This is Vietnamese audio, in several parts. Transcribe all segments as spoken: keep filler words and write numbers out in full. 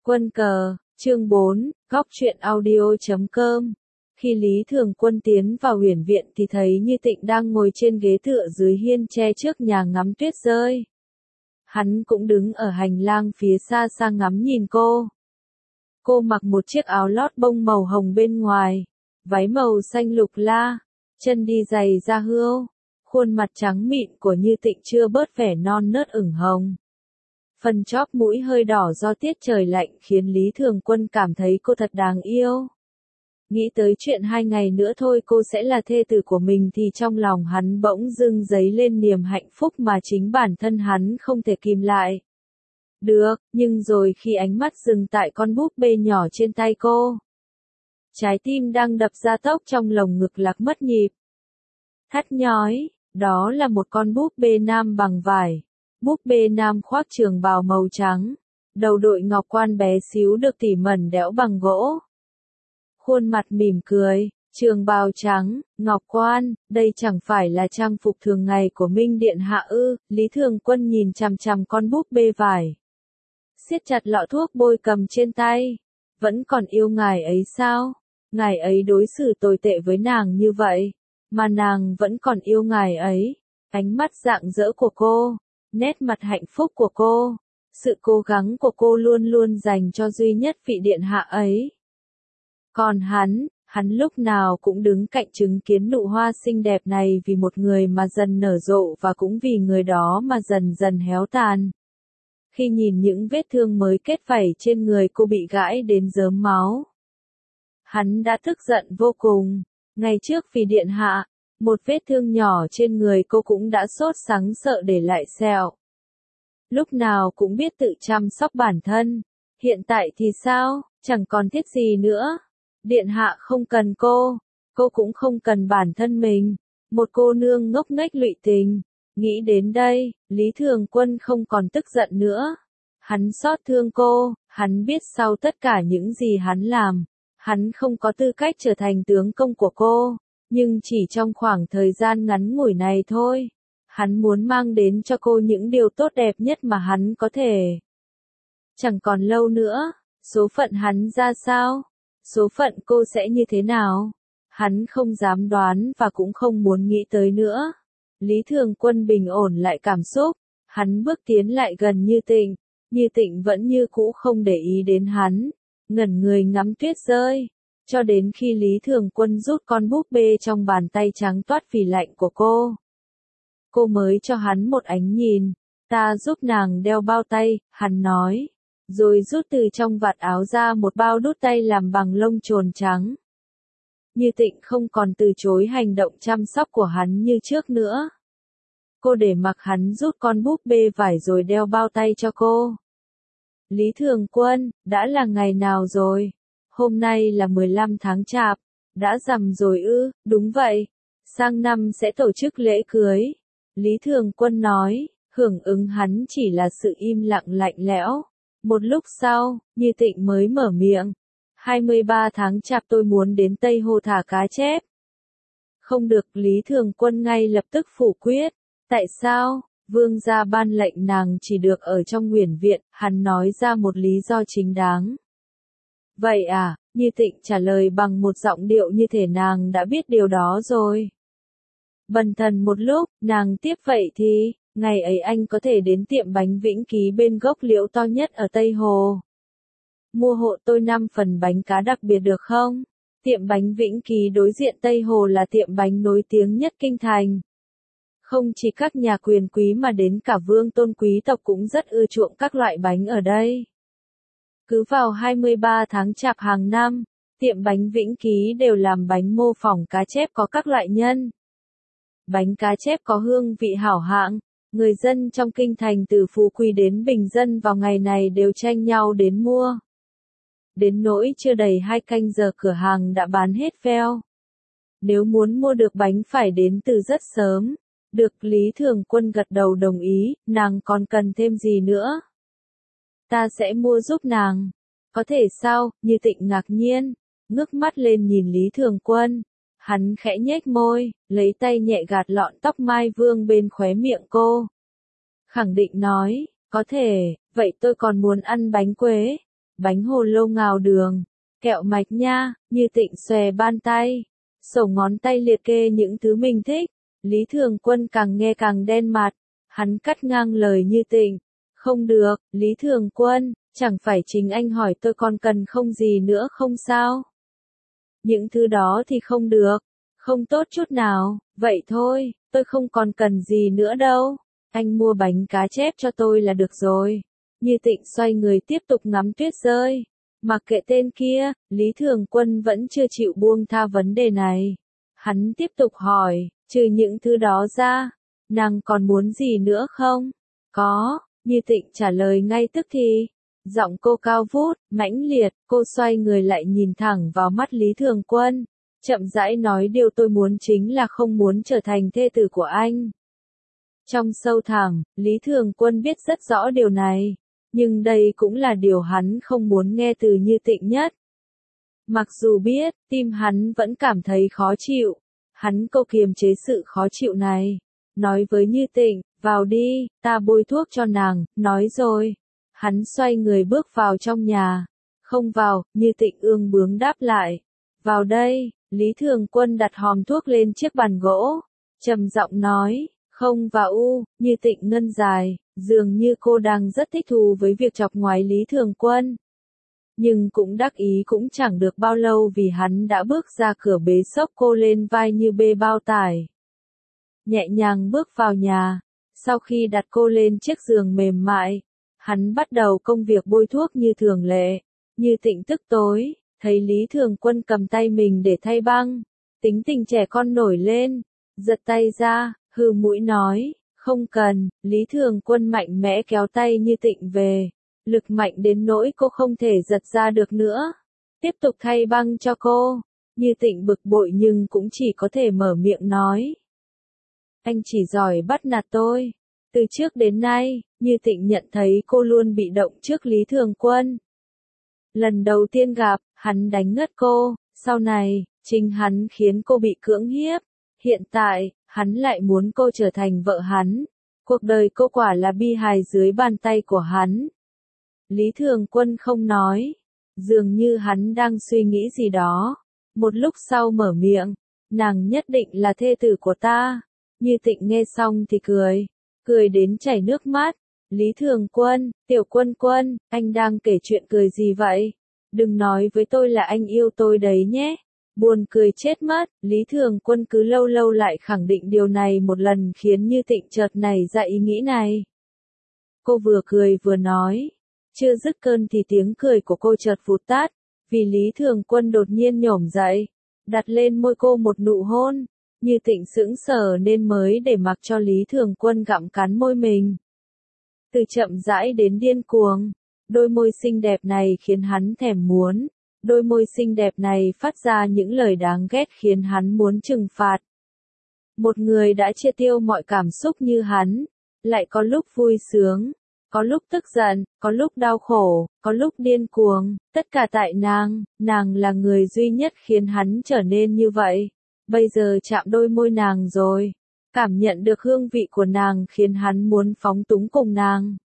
Quân cờ, chương bốn, góc truyện audio chấm com. Khi Lý Thường Quân tiến vào Uyển Viện thì thấy Như Tịnh đang ngồi trên ghế tựa dưới hiên tre trước nhà ngắm tuyết rơi. Hắn cũng đứng ở hành lang phía xa xa ngắm nhìn cô. Cô mặc một chiếc áo lót bông màu hồng bên ngoài, váy màu xanh lục la, chân đi giày da hươu, khuôn mặt trắng mịn của Như Tịnh chưa bớt vẻ non nớt ửng hồng. Phần chóp mũi hơi đỏ do tiết trời lạnh khiến Lý Thường Quân cảm thấy cô thật đáng yêu. Nghĩ tới chuyện hai ngày nữa thôi cô sẽ là thê tử của mình thì trong lòng hắn bỗng dưng dấy lên niềm hạnh phúc mà chính bản thân hắn không thể kìm lại. Được, nhưng rồi khi ánh mắt dừng tại con búp bê nhỏ trên tay cô, trái tim đang đập ra tốc trong lồng ngực lạc mất nhịp. Thắt nhói, đó là một con búp bê nam bằng vải. Búp bê nam khoác trường bào màu trắng, đầu đội ngọc quan bé xíu được tỉ mẩn đẽo bằng gỗ. Khuôn mặt mỉm cười, trường bào trắng, ngọc quan, đây chẳng phải là trang phục thường ngày của Minh Điện Hạ ư? Lý Thường Quân nhìn chằm chằm con búp bê vải, siết chặt lọ thuốc bôi cầm trên tay. Vẫn còn yêu ngài ấy sao? Ngài ấy đối xử tồi tệ với nàng như vậy, mà nàng vẫn còn yêu ngài ấy. Ánh mắt rạng rỡ của cô, nét mặt hạnh phúc của cô, sự cố gắng của cô luôn luôn dành cho duy nhất vị điện hạ ấy. Còn hắn, hắn lúc nào cũng đứng cạnh chứng kiến nụ hoa xinh đẹp này vì một người mà dần nở rộ và cũng vì người đó mà dần dần héo tàn. Khi nhìn những vết thương mới kết vảy trên người cô bị gãi đến rớm máu, hắn đã tức giận vô cùng. Ngày trước vì điện hạ, một vết thương nhỏ trên người cô cũng đã sốt sắng sợ để lại sẹo. Lúc nào cũng biết tự chăm sóc bản thân. Hiện tại thì sao? Chẳng còn thiết gì nữa. Điện hạ không cần cô, cô cũng không cần bản thân mình. Một cô nương ngốc nghếch lụy tình. Nghĩ đến đây, Lý Thường Quân không còn tức giận nữa. Hắn xót thương cô, hắn biết sau tất cả những gì hắn làm, hắn không có tư cách trở thành tướng công của cô. Nhưng chỉ trong khoảng thời gian ngắn ngủi này thôi, hắn muốn mang đến cho cô những điều tốt đẹp nhất mà hắn có thể. Chẳng còn lâu nữa, số phận hắn ra sao? Số phận cô sẽ như thế nào? Hắn không dám đoán và cũng không muốn nghĩ tới nữa. Lý Thường Quân bình ổn lại cảm xúc, hắn bước tiến lại gần Như Tịnh. Như Tịnh vẫn như cũ không để ý đến hắn, ngẩn người ngắm tuyết rơi. Cho đến khi Lý Thường Quân rút con búp bê trong bàn tay trắng toát vì lạnh của cô, cô mới cho hắn một ánh nhìn. Ta giúp nàng đeo bao tay, hắn nói, rồi rút từ trong vạt áo ra một bao đút tay làm bằng lông chồn trắng. Như Tịnh không còn từ chối hành động chăm sóc của hắn như trước nữa. Cô để mặc hắn rút con búp bê vải rồi đeo bao tay cho cô. Lý Thường Quân, đã là ngày nào rồi? Hôm nay là mười lăm tháng Chạp, đã rằm rồi ư? Đúng vậy, sang năm sẽ tổ chức lễ cưới. Lý Thường Quân nói, hưởng ứng hắn chỉ là sự im lặng lạnh lẽo. Một lúc sau, Như Tịnh mới mở miệng. hai mươi ba tháng Chạp tôi muốn đến Tây Hồ thả cá chép. Không được, Lý Thường Quân ngay lập tức phủ quyết. Tại sao? Vương gia ban lệnh nàng chỉ được ở trong Uyển Viện, hắn nói ra một lý do chính đáng. Vậy à? Như Tịnh trả lời bằng một giọng điệu như thể nàng đã biết điều đó rồi. Bần thần một lúc, nàng tiếp vậy thì, ngày ấy anh có thể đến tiệm bánh Vĩnh Ký bên gốc liễu to nhất ở Tây Hồ. Mua hộ tôi năm phần bánh cá đặc biệt được không? Tiệm bánh Vĩnh Ký đối diện Tây Hồ là tiệm bánh nổi tiếng nhất kinh thành. Không chỉ các nhà quyền quý mà đến cả vương tôn quý tộc cũng rất ưa chuộng các loại bánh ở đây. Cứ vào hai mươi ba tháng Chạp hàng năm, tiệm bánh Vĩnh Ký đều làm bánh mô phỏng cá chép có các loại nhân. Bánh cá chép có hương vị hảo hạng, người dân trong kinh thành từ phú quý đến bình dân vào ngày này đều tranh nhau đến mua. Đến nỗi chưa đầy hai canh giờ cửa hàng đã bán hết veo. Nếu muốn mua được bánh phải đến từ rất sớm. Được, Lý Thường Quân gật đầu đồng ý, nàng còn cần thêm gì nữa? Ta sẽ mua giúp nàng. Có thể sao? Như Tịnh ngạc nhiên, ngước mắt lên nhìn Lý Thường Quân. Hắn khẽ nhếch môi, lấy tay nhẹ gạt lọn tóc mai vương bên khóe miệng cô. Khẳng định nói, có thể, vậy tôi còn muốn ăn bánh quế. bánh hồ lô ngào đường, kẹo mạch nha, Như Tịnh xòe bàn tay, sổ ngón tay liệt kê những thứ mình thích. Lý Thường Quân càng nghe càng đen mặt, hắn cắt ngang lời Như Tịnh. Không được, Lý Thường Quân, chẳng phải chính anh hỏi tôi còn cần không gì nữa không sao? Những thứ đó thì không được, không tốt chút nào, vậy thôi, tôi không còn cần gì nữa đâu. Anh mua bánh cá chép cho tôi là được rồi. Như Tịnh xoay người tiếp tục ngắm tuyết rơi. Mặc kệ tên kia, Lý Thường Quân vẫn chưa chịu buông tha vấn đề này. Hắn tiếp tục hỏi, trừ những thứ đó ra, nàng còn muốn gì nữa không? Có, Như Tịnh trả lời ngay tức thì. Giọng cô cao vút, mãnh liệt, cô xoay người lại nhìn thẳng vào mắt Lý Thường Quân. Chậm rãi nói điều tôi muốn chính là không muốn trở thành thê tử của anh. Trong sâu thẳm, Lý Thường Quân biết rất rõ điều này. Nhưng đây cũng là điều hắn không muốn nghe từ Như Tịnh nhất. Mặc dù biết, tim hắn vẫn cảm thấy khó chịu. Hắn cố kiềm chế sự khó chịu này. Nói với Như Tịnh, vào đi, ta bôi thuốc cho nàng, nói rồi. Hắn xoay người bước vào trong nhà. Không vào, Như Tịnh ương bướng đáp lại. Vào đây, Lý Thường Quân đặt hòm thuốc lên chiếc bàn gỗ. Trầm giọng nói, không vào u, Như Tịnh ngân dài, dường như cô đang rất thích thú với việc chọc ngoáy Lý Thường Quân. Nhưng cũng đắc ý cũng chẳng được bao lâu vì hắn đã bước ra cửa bế xốc cô lên vai như bê bao tải. Nhẹ nhàng bước vào nhà, sau khi đặt cô lên chiếc giường mềm mại, hắn bắt đầu công việc bôi thuốc như thường lệ. Như Tịnh tức tối, thấy Lý Thường Quân cầm tay mình để thay băng, tính tình trẻ con nổi lên, giật tay ra, hừ mũi nói, không cần. Lý Thường Quân mạnh mẽ kéo tay Như Tịnh về, lực mạnh đến nỗi cô không thể giật ra được nữa. Tiếp tục thay băng cho cô. Như Tịnh bực bội nhưng cũng chỉ có thể mở miệng nói. Anh chỉ giỏi bắt nạt tôi. Từ trước đến nay, Như Tịnh nhận thấy cô luôn bị động trước Lý Thường Quân. Lần đầu tiên gặp, hắn đánh ngất cô, sau này, chính hắn khiến cô bị cưỡng hiếp. Hiện tại, hắn lại muốn cô trở thành vợ hắn. Cuộc đời cô quả là bi hài dưới bàn tay của hắn. Lý Thường Quân không nói. Dường như hắn đang suy nghĩ gì đó. Một lúc sau mở miệng. Nàng nhất định là thê tử của ta. Như Tịnh nghe xong thì cười. Cười đến chảy nước mắt. Lý Thường Quân, Tiểu Quân Quân, anh đang kể chuyện cười gì vậy? Đừng nói với tôi là anh yêu tôi đấy nhé. Buồn cười chết mất. Lý Thường Quân cứ lâu lâu lại khẳng định điều này một lần khiến Như Tịnh chợt nảy ra ý nghĩ này. Cô vừa cười vừa nói. Chưa dứt cơn thì tiếng cười của cô chợt vụt tắt, vì Lý Thường Quân đột nhiên nhổm dậy, đặt lên môi cô một nụ hôn. Như Tịnh sững sờ nên mới để mặc cho Lý Thường Quân gặm cắn môi mình. Từ chậm rãi đến điên cuồng, đôi môi xinh đẹp này khiến hắn thèm muốn. Đôi môi xinh đẹp này phát ra những lời đáng ghét khiến hắn muốn trừng phạt. Một người đã chia tiêu mọi cảm xúc như hắn, lại có lúc vui sướng, có lúc tức giận, có lúc đau khổ, có lúc điên cuồng, tất cả tại nàng, nàng là người duy nhất khiến hắn trở nên như vậy. Bây giờ chạm đôi môi nàng rồi, cảm nhận được hương vị của nàng khiến hắn muốn phóng túng cùng nàng.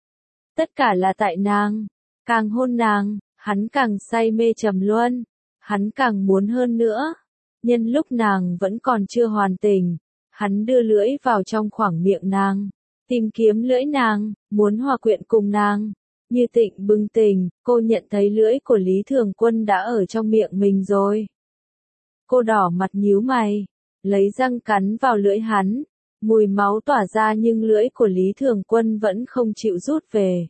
Tất cả là tại nàng, càng hôn nàng, hắn càng say mê trầm luân, hắn càng muốn hơn nữa. Nhân lúc nàng vẫn còn chưa hoàn tỉnh, hắn đưa lưỡi vào trong khoảng miệng nàng, tìm kiếm lưỡi nàng, muốn hòa quyện cùng nàng. Như Tịnh bừng tỉnh, cô nhận thấy lưỡi của Lý Thường Quân đã ở trong miệng mình rồi. Cô đỏ mặt nhíu mày, lấy răng cắn vào lưỡi hắn, mùi máu tỏa ra nhưng lưỡi của Lý Thường Quân vẫn không chịu rút về.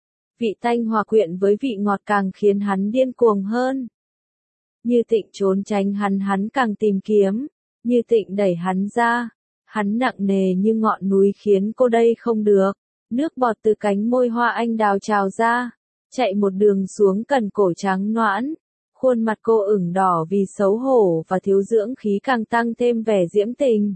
Vị tanh hòa quyện với vị ngọt càng khiến hắn điên cuồng hơn. Như Tịnh trốn tránh hắn, hắn càng tìm kiếm. Như Tịnh đẩy hắn ra. Hắn nặng nề như ngọn núi khiến cô đây không được. Nước bọt từ cánh môi hoa anh đào trào ra, chạy một đường xuống cần cổ trắng nõn. Khuôn mặt cô ửng đỏ vì xấu hổ và thiếu dưỡng khí càng tăng thêm vẻ diễm tình.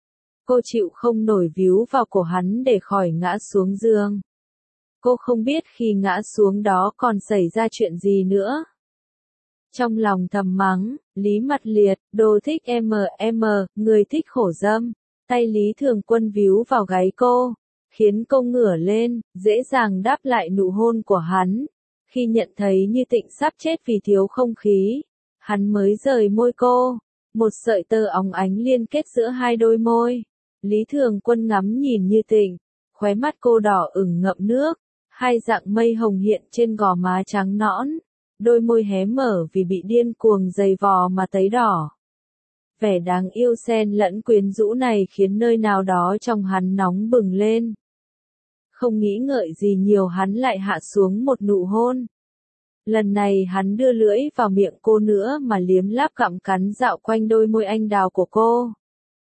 Cô chịu không nổi víu vào cổ hắn để khỏi ngã xuống giường. Cô không biết khi ngã xuống đó còn xảy ra chuyện gì nữa. Trong lòng thầm mắng, Lý Mặt Liệt, đồ thích em em, người thích khổ dâm. Tay Lý Thường Quân víu vào gáy cô, khiến cô ngửa lên, dễ dàng đáp lại nụ hôn của hắn. Khi nhận thấy Như Tịnh sắp chết vì thiếu không khí, hắn mới rời môi cô. Một sợi tơ óng ánh liên kết giữa hai đôi môi. Lý Thường Quân ngắm nhìn Như Tịnh, khóe mắt cô đỏ ửng ngậm nước, hai dạng mây hồng hiện trên gò má trắng nõn, đôi môi hé mở vì bị điên cuồng giày vò mà tấy đỏ. Vẻ đáng yêu xen lẫn quyến rũ này khiến nơi nào đó trong hắn nóng bừng lên. Không nghĩ ngợi gì nhiều hắn lại hạ xuống một nụ hôn. Lần này hắn đưa lưỡi vào miệng cô nữa mà liếm láp gặm cắn dạo quanh đôi môi anh đào của cô.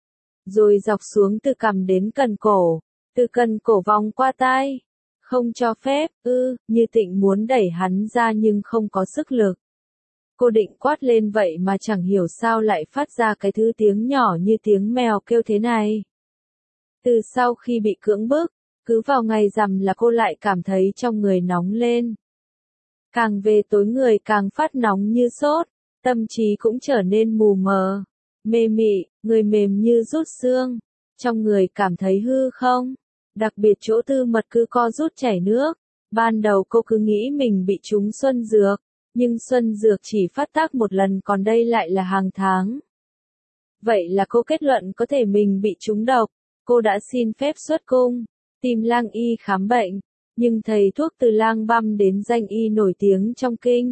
Rồi dọc xuống từ cằm đến cần cổ, từ cần cổ vòng qua tai. Không cho phép, ư, Như Tịnh muốn đẩy hắn ra nhưng không có sức lực. Cô định quát lên vậy mà chẳng hiểu sao lại phát ra cái thứ tiếng nhỏ như tiếng mèo kêu thế này. Từ sau khi bị cưỡng bức, cứ vào ngày rằm là cô lại cảm thấy trong người nóng lên. Càng về tối người càng phát nóng như sốt, tâm trí cũng trở nên mù mờ, mê mị, người mềm như rút xương, trong người cảm thấy hư không, đặc biệt chỗ tư mật cứ co rút chảy nước. Ban đầu cô cứ nghĩ mình bị trúng xuân dược, nhưng xuân dược chỉ phát tác một lần còn đây lại là hàng tháng. Vậy là cô kết luận có thể mình bị trúng độc, cô đã xin phép xuất cung, tìm lang y khám bệnh. Nhưng thầy thuốc từ Lang Băm đến danh y nổi tiếng trong kinh,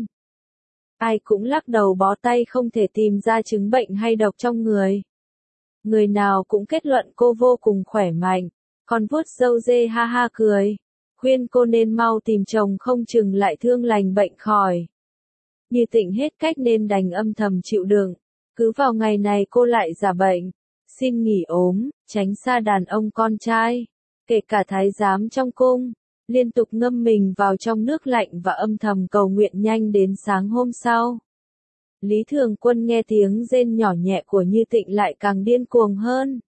ai cũng lắc đầu bó tay không thể tìm ra chứng bệnh hay độc trong người. Người nào cũng kết luận cô vô cùng khỏe mạnh, còn vuốt râu dê ha ha cười, khuyên cô nên mau tìm chồng không chừng lại thương lành bệnh khỏi. Như Tịnh hết cách nên đành âm thầm chịu đựng, cứ vào ngày này cô lại giả bệnh, xin nghỉ ốm, tránh xa đàn ông con trai, kể cả thái giám trong cung. Liên tục ngâm mình vào trong nước lạnh và âm thầm cầu nguyện nhanh đến sáng hôm sau. Lý Thường Quân nghe tiếng rên nhỏ nhẹ của Như Tịnh lại càng điên cuồng hơn.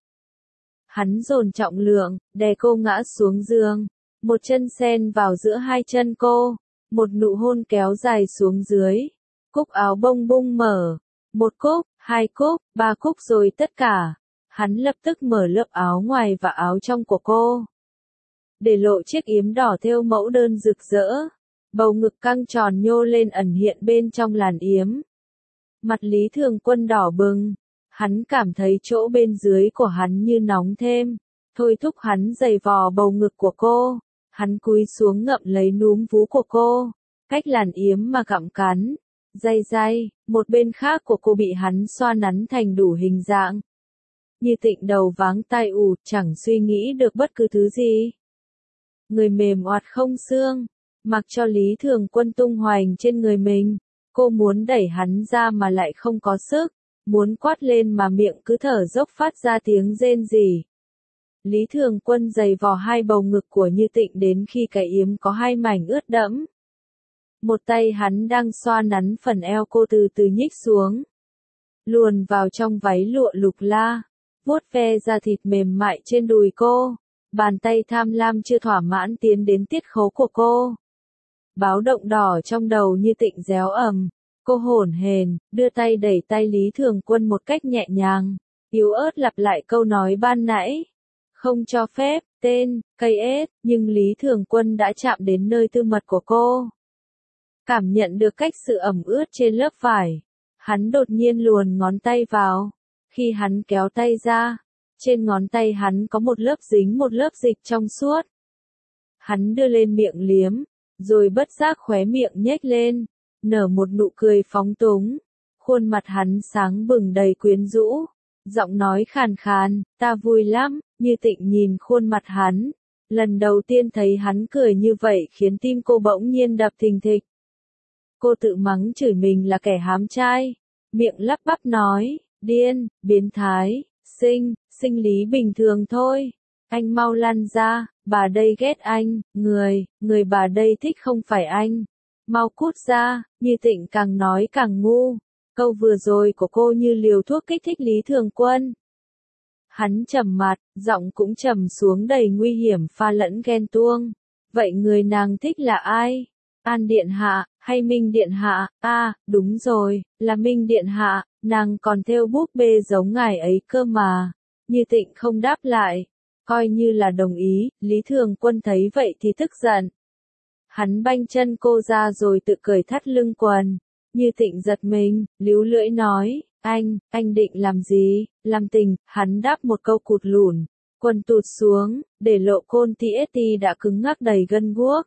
Hắn dồn trọng lượng, đè cô ngã xuống giường, một chân sen vào giữa hai chân cô, một nụ hôn kéo dài xuống dưới, cúc áo bông bung mở, một cúc, hai cúc, ba cúc rồi tất cả. Hắn lập tức mở lớp áo ngoài và áo trong của cô, để lộ chiếc yếm đỏ thêu mẫu đơn rực rỡ, bầu ngực căng tròn nhô lên ẩn hiện bên trong làn yếm. Mặt Lý Thường Quân đỏ bừng, hắn cảm thấy chỗ bên dưới của hắn như nóng thêm, thôi thúc hắn giày vò bầu ngực của cô, hắn cúi xuống ngậm lấy núm vú của cô, cách làn yếm mà gặm cắn, day day, một bên khác của cô bị hắn xoa nắn thành đủ hình dạng. Như Tịnh đầu váng tai ù, chẳng suy nghĩ được bất cứ thứ gì. Người mềm oạt không xương, mặc cho Lý Thường Quân tung hoành trên người mình, cô muốn đẩy hắn ra mà lại không có sức, muốn quát lên mà miệng cứ thở dốc phát ra tiếng rên rỉ. Lý Thường Quân giày vò hai bầu ngực của Như Tịnh đến khi cái yếm có hai mảnh ướt đẫm. Một tay hắn đang xoa nắn phần eo cô từ từ nhích xuống, luồn vào trong váy lụa lục la, vuốt ve da thịt mềm mại trên đùi cô. Bàn tay tham lam chưa thỏa mãn tiến đến tiết khấu của cô. Báo động đỏ trong đầu Như Tịnh réo ầm, cô hổn hển, đưa tay đẩy tay Lý Thường Quân một cách nhẹ nhàng, yếu ớt lặp lại câu nói ban nãy. Không cho phép, tên, cây ết, nhưng Lý Thường Quân đã chạm đến nơi tư mật của cô. Cảm nhận được cách sự ẩm ướt trên lớp vải, hắn đột nhiên luồn ngón tay vào. Khi hắn kéo tay ra, trên ngón tay hắn có một lớp dính một lớp dịch trong suốt. Hắn đưa lên miệng liếm, rồi bất giác khóe miệng nhếch lên, nở một nụ cười phóng túng. Khuôn mặt hắn sáng bừng đầy quyến rũ, giọng nói khàn khàn, ta vui lắm. Như Tịnh nhìn khuôn mặt hắn, lần đầu tiên thấy hắn cười như vậy khiến tim cô bỗng nhiên đập thình thịch. Cô tự mắng chửi mình là kẻ hám trai, miệng lắp bắp nói, điên, biến thái. Sinh, sinh lý bình thường thôi. Anh mau lăn ra, bà đây ghét anh, người, người bà đây thích không phải anh. Mau cút ra. Như Tịnh càng nói càng ngu. Câu vừa rồi của cô như liều thuốc kích thích Lý Thường Quân. Hắn trầm mặt, giọng cũng trầm xuống đầy nguy hiểm pha lẫn ghen tuông. Vậy người nàng thích là ai? An Điện Hạ, hay Minh Điện Hạ? À, đúng rồi, là Minh Điện Hạ. Nàng còn thêu búp bê giống ngài ấy cơ mà. Như Tịnh không đáp lại, coi như là đồng ý. Lý Thường Quân thấy vậy thì tức giận. Hắn banh chân cô ra rồi tự cởi thắt lưng quần. Như Tịnh giật mình, líu lưỡi nói, anh, anh định làm gì, làm tình, hắn đáp một câu cụt lủn, quần tụt xuống, để lộ côn tê ét tê đã cứng ngắc đầy gân guốc.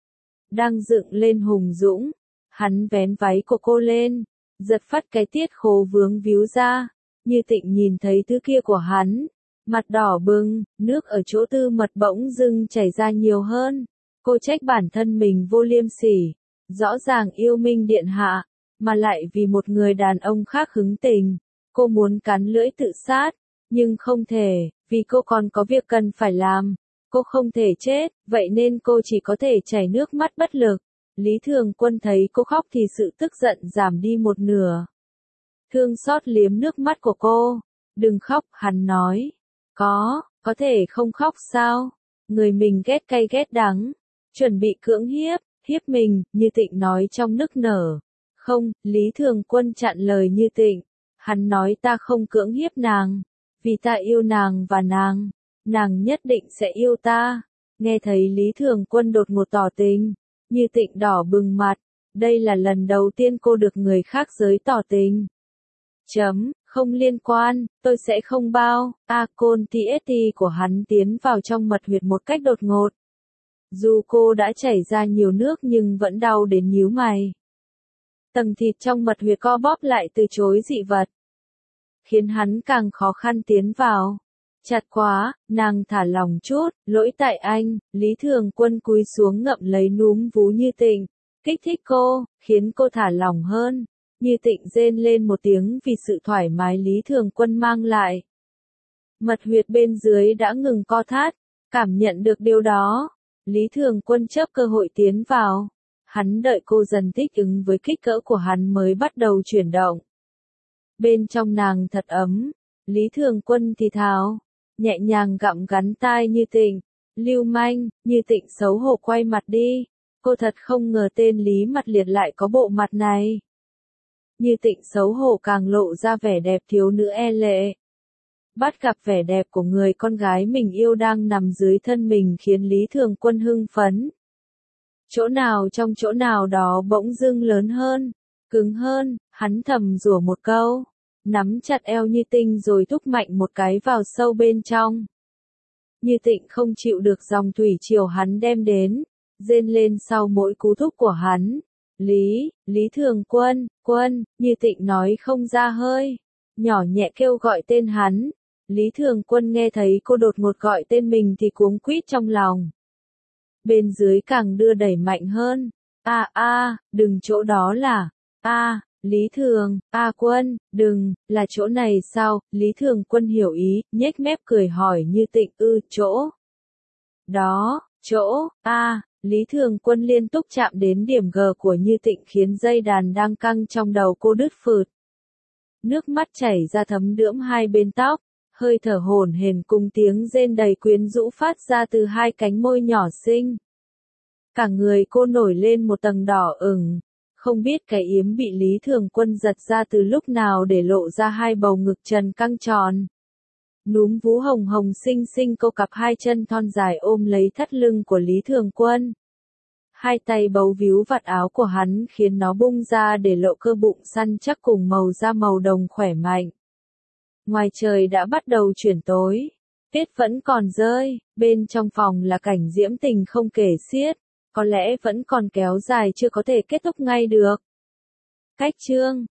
Đang dựng lên hùng dũng, hắn vén váy của cô lên, giật phát cái tiết khố vướng víu ra. Như Tịnh nhìn thấy thứ kia của hắn, mặt đỏ bừng, nước ở chỗ tư mật bỗng dưng chảy ra nhiều hơn. Cô trách bản thân mình vô liêm sỉ, rõ ràng yêu Minh điện hạ, mà lại vì một người đàn ông khác hứng tình. Cô muốn cắn lưỡi tự sát, nhưng không thể, vì cô còn có việc cần phải làm. Cô không thể chết, vậy nên cô chỉ có thể chảy nước mắt bất lực. Lý Thường Quân thấy cô khóc thì sự tức giận giảm đi một nửa. Thương xót liếm nước mắt của cô. Đừng khóc, hắn nói. Có, có thể không khóc sao? Người mình ghét cay ghét đắng. Chuẩn bị cưỡng hiếp, hiếp mình, Như Tịnh nói trong nức nở. Không, Lý Thường Quân chặn lời Như Tịnh. Hắn nói ta không cưỡng hiếp nàng. Vì ta yêu nàng và nàng. Nàng nhất định sẽ yêu ta. Nghe thấy Lý Thường Quân đột ngột tỏ tình. Như Tịnh đỏ bừng mặt. Đây là lần đầu tiên cô được người khác giới tỏ tình. Chấm, không liên quan, tôi sẽ không bao. A côn tê ét tê của hắn tiến vào trong mật huyệt một cách đột ngột. Dù cô đã chảy ra nhiều nước nhưng vẫn đau đến nhíu mày. Tầng thịt trong mật huyệt co bóp lại từ chối dị vật, khiến hắn càng khó khăn tiến vào. Chặt quá, nàng thả lòng chút, lỗi tại anh. Lý Thường Quân cúi xuống ngậm lấy núm vú Như Tịnh, kích thích cô, khiến cô thả lòng hơn. Như Tịnh rên lên một tiếng vì sự thoải mái Lý Thường Quân mang lại. Mật huyệt bên dưới đã ngừng co thắt, cảm nhận được điều đó. Lý Thường Quân chớp cơ hội tiến vào. Hắn đợi cô dần thích ứng với kích cỡ của hắn mới bắt đầu chuyển động. Bên trong nàng thật ấm. Lý Thường Quân thì thào, nhẹ nhàng gặm gắn tai Như Tịnh. Lưu manh, Như Tịnh xấu hổ quay mặt đi. Cô thật không ngờ tên Lý Mặt Liệt lại có bộ mặt này. Như Tịnh xấu hổ càng lộ ra vẻ đẹp thiếu nữ e lệ. Bắt gặp vẻ đẹp của người con gái mình yêu đang nằm dưới thân mình khiến Lý Thường Quân hưng phấn. Chỗ nào trong chỗ nào đó bỗng dưng lớn hơn, cứng hơn, hắn thầm rủa một câu, nắm chặt eo Như Tịnh rồi thúc mạnh một cái vào sâu bên trong. Như Tịnh không chịu được dòng thủy triều hắn đem đến, rên lên sau mỗi cú thúc của hắn. Lý, Lý Thường Quân, Quân, Như Tịnh nói không ra hơi, nhỏ nhẹ kêu gọi tên hắn. Lý Thường Quân nghe thấy cô đột ngột gọi tên mình thì cuống quýt trong lòng. Bên dưới càng đưa đẩy mạnh hơn. A a, đừng chỗ đó là. A, Lý Thường, A Quân, đừng, là chỗ này sao? Lý Thường Quân hiểu ý, nhếch mép cười hỏi Như Tịnh, ư, chỗ đó, chỗ, A. Lý Thường Quân liên tục chạm đến điểm G của Như Tịnh khiến dây đàn đang căng trong đầu cô đứt phượt. Nước mắt chảy ra thấm đẫm hai bên tóc, hơi thở hổn hển cùng tiếng rên đầy quyến rũ phát ra từ hai cánh môi nhỏ xinh. Cả người cô nổi lên một tầng đỏ ửng, không biết cái yếm bị Lý Thường Quân giật ra từ lúc nào để lộ ra hai bầu ngực trần căng tròn. Núm vú hồng hồng xinh xinh cô cặp hai chân thon dài ôm lấy thắt lưng của Lý Thường Quân. Hai tay bấu víu vạt áo của hắn khiến nó bung ra để lộ cơ bụng săn chắc cùng màu da màu đồng khỏe mạnh. Ngoài trời đã bắt đầu chuyển tối, tuyết vẫn còn rơi, bên trong phòng là cảnh diễm tình không kể xiết, có lẽ vẫn còn kéo dài chưa có thể kết thúc ngay được. Cách chương